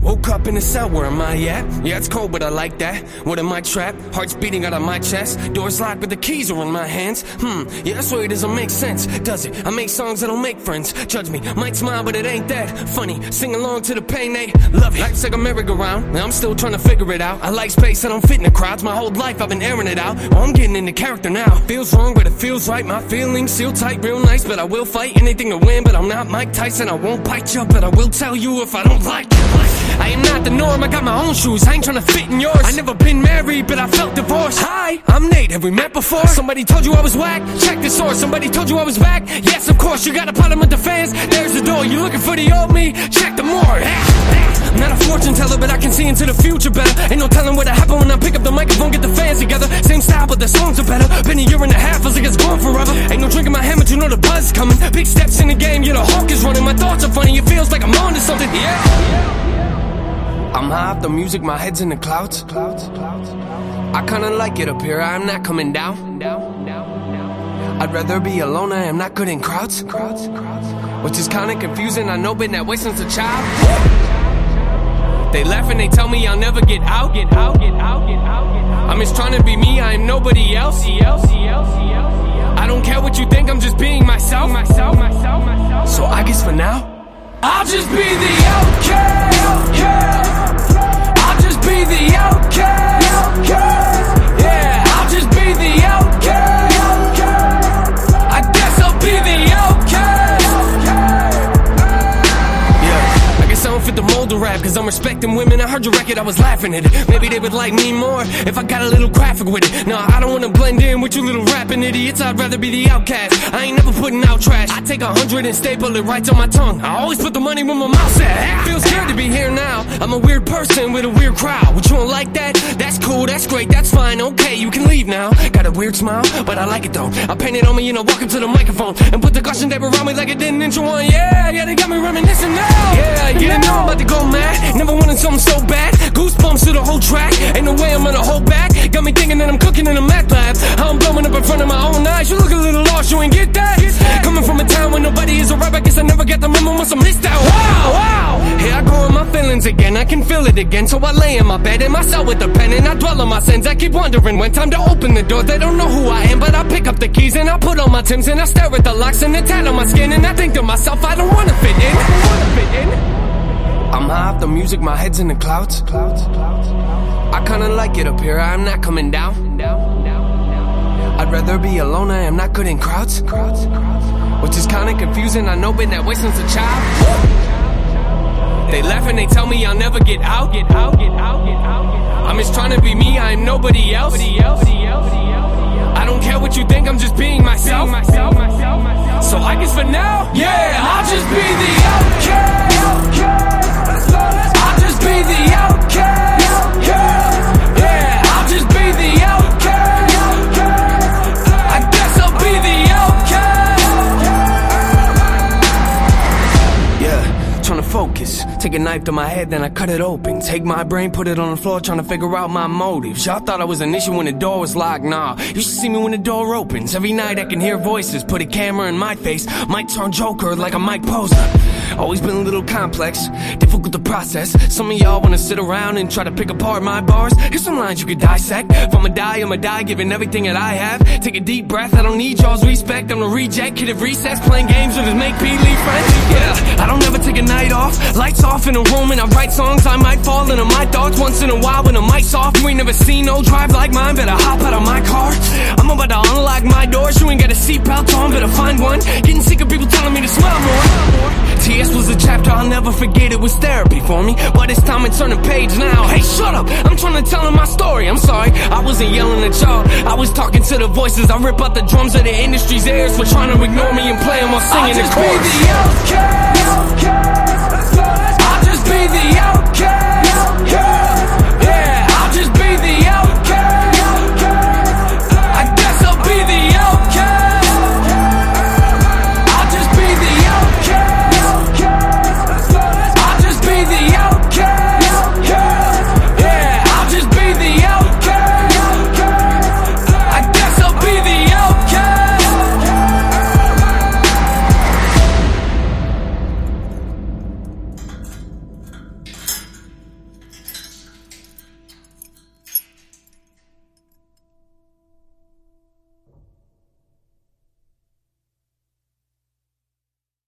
Woke up in the cell, where am I at? Yeah, it's cold, but I like that. What am I trapped? Heart's beating out of my chest. Doors locked, but the keys are in my hands. Yeah, that's why it doesn't make sense, does it? I make songs that don't make friends. Judge me, might smile, but it ain't that funny. Sing along to the pain, they love it. Life's like a merry-go-round, and I'm still trying to figure it out. I like space, I don't fit in the crowds. My whole life I've been airing it out. Oh, I'm getting into character now. Feels wrong, but it feels right. My feelings seal tight, real nice, but I will fight anything to win. But I'm not Mike Tyson, I won't bite you, but I will tell you if I don't like it. I am not the norm, I got my own shoes, I ain't tryna fit in yours. I never been married, but I felt divorced. Hi, I'm Nate, have we met before? Somebody told you I was whack? Check the source. Somebody told you I was back? Yes, of course, you got a problem with the fans? There's the door, you looking for the old me? Check the more. I'm not a fortune teller, but I can see into the future better. Ain't no telling what'll happen when I pick up the microphone, get the fans together. Same style, but the songs are better. Been a year and a half, feels like it's gone forever. Ain't no drink in my hand, but you know the buzz coming. Big steps in the game, yeah, the hawk is running. My thoughts are funny, it feels like I'm on to something, yeah. I'm high off the music, my head's in the clouds. I kinda like it up here, I'm not coming down. I'd rather be alone, I am not good in crowds. Which is kinda confusing, I know, been that way since a child. They laugh and they tell me I'll never get out. I'm just trying to be me, I am nobody else. I don't care what you think, I'm just being myself. So I guess for now, I'll just be the outcast. I'll just be the outcast. Yeah, I'll just be the outcast. I guess I'll be the outcast. Yeah, I guess I don't fit the mold of rap, cause I'm respecting women. I heard your record, I was laughing at it. Maybe they would like me more if I got a little graphic with it. No, I don't wanna blend in with you little rapping idiots. I'd rather be the outcast. I ain't never putting out trash. I take 100 and staple it right to my tongue. I always put the money where my mouth's at. Feels good to be here now. I'm a weird person with a weird crowd. What, you don't like that? That's cool, that's great, that's fine. Okay, you can leave now. Got a weird smile, but I like it though. I paint it on me and I walk up to the microphone and put the caution tape around me like it didn't intro one. Yeah, they got me reminiscing now. Yeah, you didn't know I'm about to go mad. Never wanted something so bad. Goosebumps to the whole track. Ain't no way I'm gonna hold back. Got me thinking that I'm cooking in a meth lab. How I'm blowing up in front of my own eyes. You look a little lost, you ain't get that? Coming from a town where nobody is a rap, I guess I never get the memo once I missed that. Wow. Here I go in my feelings again, I can feel it again. So I lay in my bed in my cell with a pen and I dwell on my sins. I keep wondering when time to open the door. They don't know who I am, but I pick up the keys and I put on my Timbs and I stare at the locks and the tat on my skin. And I think to myself, I don't wanna fit in. I'm high off the music, my head's in the clouds. I kinda like it up here, I'm not coming down. I'd rather be alone, I am not good in crowds. Which is kinda confusing, I know, been that way since a child. They laugh and they tell me I'll never get out. I'm just trying to be me, I am nobody else. I don't care what you think, I'm just being myself. So I guess for now, yeah, I'll just be the outcast. I'll just be the outcast. Yeah, I'll just be the outcast. I guess I'll be the outcast. Yeah, trying to focus. Take a knife to my head, then I cut it open. Take my brain, put it on the floor, trying to figure out my motives. Y'all thought I was an issue when the door was locked. Nah, you should see me when the door opens. Every night I can hear voices, put a camera in my face. Might turn Joker like a Mike Posner. Always been a little complex, difficult to process. Some of y'all wanna sit around and try to pick apart my bars. Here's some lines you could dissect. If I'ma die, giving everything that I have. Take a deep breath, I don't need y'all's respect. I'm a reject, kid at recess, playing games with his make-believe friends. Yeah, I don't ever take a night off. Lights off in a room and I write songs. I might fall into my thoughts once in a while when the mic's off. You ain't never seen no drive like mine, better hop out of my car. I'm about to unlock my doors, you ain't got a seatbelt on, better find one. Getting sick of people telling me to smile more. TS was a chapter I'll never forget, it was therapy for me. But it's time to turn the page now. Hey, shut up, I'm trying to tell them my story. I'm sorry, I wasn't yelling at y'all, I was talking to the voices. I rip out the drums of the industry's ears for trying to ignore me and play them while singing the chorus. I'll just be the outcast. I'll just be the outcast.